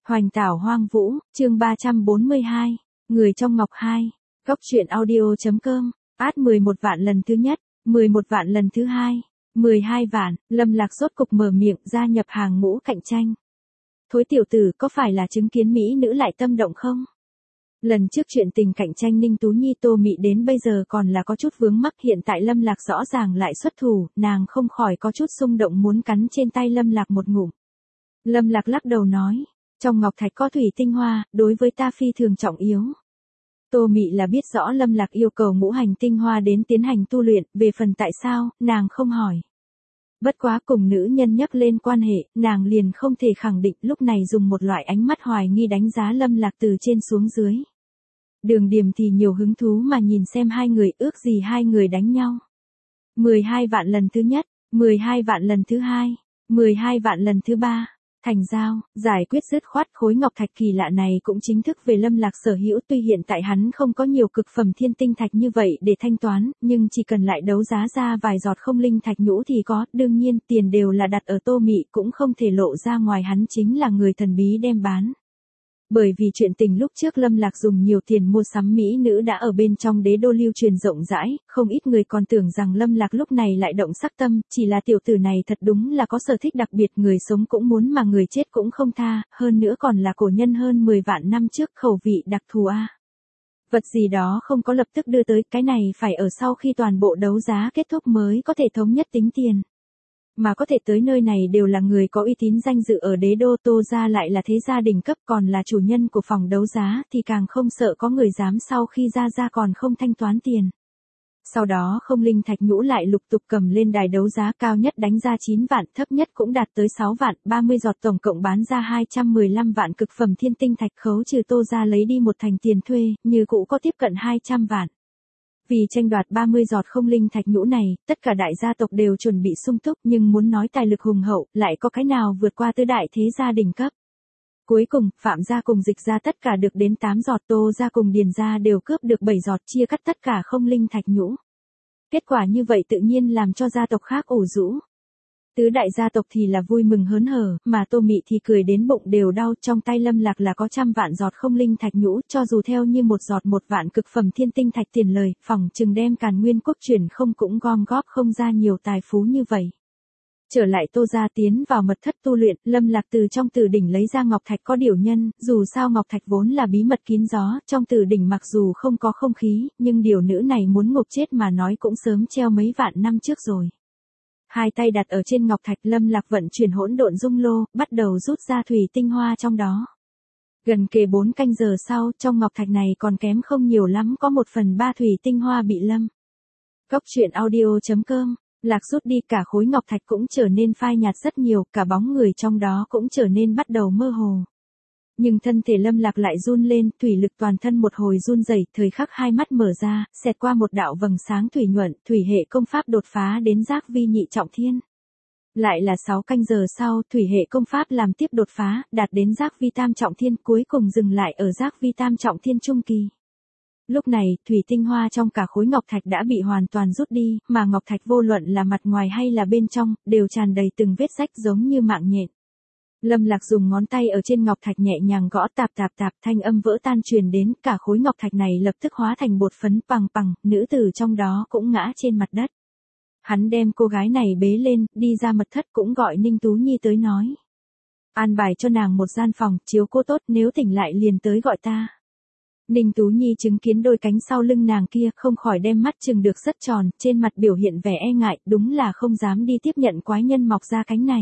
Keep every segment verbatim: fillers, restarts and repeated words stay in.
Hoành tảo hoang vũ, chương ba trăm bốn mươi hai, người trong ngọc hai, góc truyện audio.com, át mười một vạn lần thứ nhất, mười một vạn lần thứ hai, mười hai vạn, Lâm Lạc rốt cục mở miệng gia nhập hàng ngũ cạnh tranh. Thối tiểu tử có phải là chứng kiến mỹ nữ lại tâm động không? Lần trước chuyện tình cạnh tranh Ninh Tú Nhi Tô Mị đến bây giờ còn là có chút vướng mắc, hiện tại Lâm Lạc rõ ràng lại xuất thủ, nàng không khỏi có chút xung động muốn cắn trên tay Lâm Lạc một ngụm. Lâm Lạc lắc đầu nói, trong ngọc thạch có thủy tinh hoa, đối với ta phi thường trọng yếu. Tô Mị là biết rõ Lâm Lạc yêu cầu ngũ hành tinh hoa đến tiến hành tu luyện, về phần tại sao, nàng không hỏi. Bất quá cùng nữ nhân nhắc lên quan hệ, nàng liền không thể khẳng định, lúc này dùng một loại ánh mắt hoài nghi đánh giá Lâm Lạc từ trên xuống dưới. Đường Điềm thì nhiều hứng thú mà nhìn xem hai người, ước gì hai người đánh nhau. mười hai vạn lần thứ nhất, mười hai vạn lần thứ hai, mười hai vạn lần thứ ba. Thành giao, giải quyết dứt khoát, khối ngọc thạch kỳ lạ này cũng chính thức về Lâm Lạc sở hữu, tuy hiện tại hắn không có nhiều cực phẩm thiên tinh thạch như vậy để thanh toán, nhưng chỉ cần lại đấu giá ra vài giọt không linh thạch nhũ thì có, đương nhiên tiền đều là đặt ở Tô Mị, cũng không thể lộ ra ngoài hắn chính là người thần bí đem bán. Bởi vì chuyện tình lúc trước Lâm Lạc dùng nhiều tiền mua sắm mỹ nữ đã ở bên trong đế đô lưu truyền rộng rãi, không ít người còn tưởng rằng Lâm Lạc lúc này lại động sắc tâm, chỉ là tiểu tử này thật đúng là có sở thích đặc biệt, người sống cũng muốn mà người chết cũng không tha, hơn nữa còn là cổ nhân hơn mười vạn năm trước, khẩu vị đặc thù a. Vật gì đó không có lập tức đưa tới, cái này phải ở sau khi toàn bộ đấu giá kết thúc mới có thể thống nhất tính tiền. Mà có thể tới nơi này đều là người có uy tín danh dự ở đế đô, Tô gia lại là thế gia đỉnh cấp, còn là chủ nhân của phòng đấu giá thì càng không sợ có người dám sau khi ra ra còn không thanh toán tiền. Sau đó không linh thạch nhũ lại lục tục cầm lên đài đấu giá, cao nhất đánh ra chín vạn, thấp nhất cũng đạt tới sáu vạn, ba mươi giọt tổng cộng bán ra hai trăm mười lăm vạn cực phẩm thiên tinh thạch, khấu trừ Tô gia lấy đi một thành tiền thuê, như cũ có tiếp cận hai trăm vạn. Vì tranh đoạt ba mươi giọt không linh thạch nhũ này, tất cả đại gia tộc đều chuẩn bị sung túc, nhưng muốn nói tài lực hùng hậu, lại có cái nào vượt qua tứ đại thế gia đỉnh cấp. Cuối cùng, Phạm gia cùng Dịch gia tất cả được đến tám giọt, Tô gia cùng Điền gia đều cướp được bảy giọt, chia cắt tất cả không linh thạch nhũ. Kết quả như vậy tự nhiên làm cho gia tộc khác ủ rũ. Tứ đại gia tộc thì là vui mừng hớn hở, mà Tô Mị thì cười đến bụng đều đau, trong tay Lâm Lạc là có trăm vạn giọt không linh thạch nhũ, cho dù theo như một giọt một vạn cực phẩm thiên tinh thạch tiền lời, phỏng chừng đem Càn Nguyên quốc chuyển không cũng gom góp không ra nhiều tài phú như vậy. Trở lại Tô gia tiến vào mật thất tu luyện, Lâm Lạc từ trong tử đỉnh lấy ra ngọc thạch có điều nhân, dù sao ngọc thạch vốn là bí mật kín gió, trong tử đỉnh mặc dù không có không khí, nhưng điều nữ này muốn ngục chết mà nói cũng sớm treo mấy vạn năm trước rồi. Hai tay đặt ở trên ngọc thạch, Lâm Lạc vận chuyển hỗn độn dung lô, bắt đầu rút ra thủy tinh hoa trong đó. Gần kề bốn canh giờ sau, trong ngọc thạch này còn kém không nhiều lắm, có một phần ba thủy tinh hoa bị lâm. Góc truyện audio.com, Lạc rút đi, cả khối ngọc thạch cũng trở nên phai nhạt rất nhiều, cả bóng người trong đó cũng trở nên bắt đầu mơ hồ. Nhưng thân thể Lâm Lạc lại run lên, thủy lực toàn thân một hồi run rẩy, thời khắc hai mắt mở ra, xẹt qua một đạo vầng sáng thủy nhuận, thủy hệ công pháp đột phá đến giác vi nhị trọng thiên. Lại là sáu canh giờ sau, thủy hệ công pháp làm tiếp đột phá, đạt đến giác vi tam trọng thiên, cuối cùng dừng lại ở giác vi tam trọng thiên trung kỳ. Lúc này, thủy tinh hoa trong cả khối ngọc thạch đã bị hoàn toàn rút đi, mà ngọc thạch vô luận là mặt ngoài hay là bên trong, đều tràn đầy từng vết rách giống như mạng nhện. Lâm Lạc dùng ngón tay ở trên ngọc thạch nhẹ nhàng gõ tạp tạp tạp, thanh âm vỡ tan truyền đến, cả khối ngọc thạch này lập tức hóa thành bột phấn, pằng pằng, nữ tử trong đó cũng ngã trên mặt đất. Hắn đem cô gái này bế lên, đi ra mật thất, cũng gọi Ninh Tú Nhi tới nói. An bài cho nàng một gian phòng, chiếu cố tốt, nếu tỉnh lại liền tới gọi ta. Ninh Tú Nhi chứng kiến đôi cánh sau lưng nàng kia, không khỏi đem mắt chừng được rất tròn, trên mặt biểu hiện vẻ e ngại, đúng là không dám đi tiếp nhận quái nhân mọc ra cánh này.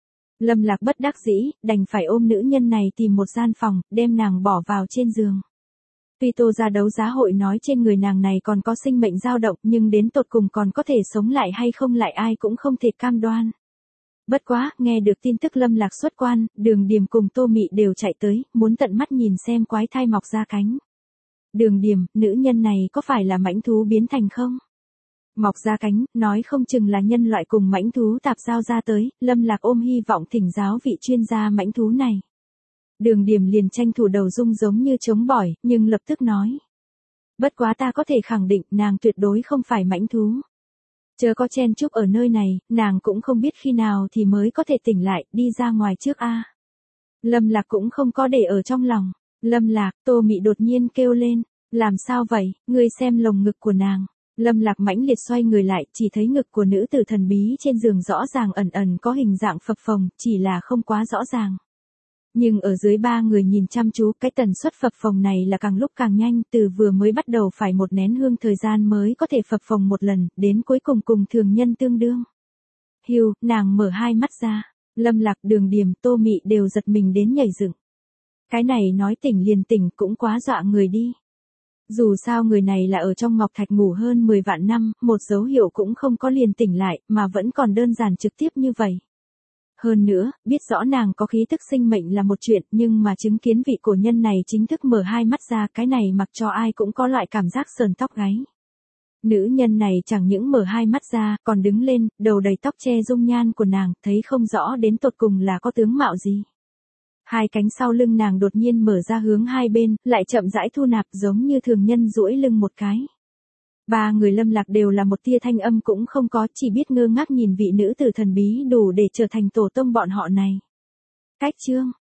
Lâm Lạc bất đắc dĩ, đành phải ôm nữ nhân này tìm một gian phòng, đem nàng bỏ vào trên giường. Tuy Tô gia đấu giá hội nói trên người nàng này còn có sinh mệnh dao động, nhưng đến tột cùng còn có thể sống lại hay không lại ai cũng không thể cam đoan. Bất quá, nghe được tin tức Lâm Lạc xuất quan, Đường Điềm cùng Tô Mị đều chạy tới, muốn tận mắt nhìn xem quái thai mọc ra cánh. Đường Điềm, nữ nhân này có phải là mãnh thú biến thành không? Mọc ra cánh, nói không chừng là nhân loại cùng mãnh thú tạp giao ra tới, Lâm Lạc ôm hy vọng thỉnh giáo vị chuyên gia mãnh thú này. Đường Điềm liền tranh thủ đầu rung giống như chống bỏi, nhưng lập tức nói. Bất quá ta có thể khẳng định nàng tuyệt đối không phải mãnh thú. Chớ có chen chúc ở nơi này, nàng cũng không biết khi nào thì mới có thể tỉnh lại, đi ra ngoài trước a. Lâm Lạc cũng không có để ở trong lòng. Lâm Lạc, Tô Mị đột nhiên kêu lên. Làm sao vậy, ngươi xem lồng ngực của nàng. Lâm Lạc mãnh liệt xoay người lại, chỉ thấy ngực của nữ tử thần bí trên giường rõ ràng ẩn ẩn có hình dạng phập phồng, chỉ là không quá rõ ràng. Nhưng ở dưới ba người nhìn chăm chú, cái tần suất phập phồng này là càng lúc càng nhanh, từ vừa mới bắt đầu phải một nén hương thời gian mới có thể phập phồng một lần, đến cuối cùng cùng thường nhân tương đương. Hiu, nàng mở hai mắt ra. Lâm Lạc, Đường Điềm, Tô Mị đều giật mình đến nhảy dựng. Cái này nói tỉnh liền tỉnh cũng quá dọa người đi. Dù sao người này là ở trong ngọc thạch ngủ hơn mười vạn năm, một dấu hiệu cũng không có liền tỉnh lại, mà vẫn còn đơn giản trực tiếp như vậy. Hơn nữa, biết rõ nàng có khí tức sinh mệnh là một chuyện, nhưng mà chứng kiến vị cổ nhân này chính thức mở hai mắt ra, cái này mặc cho ai cũng có loại cảm giác sờn tóc gáy. Nữ nhân này chẳng những mở hai mắt ra, còn đứng lên, đầu đầy tóc che dung nhan của nàng, thấy không rõ đến tột cùng là có tướng mạo gì. Hai cánh sau lưng nàng đột nhiên mở ra hướng hai bên, lại chậm rãi thu nạp giống như thường nhân duỗi lưng một cái. Ba người Lâm Lạc đều là một tia thanh âm cũng không có, chỉ biết ngơ ngác nhìn vị nữ tử thần bí đủ để trở thành tổ tông bọn họ này. Cách chương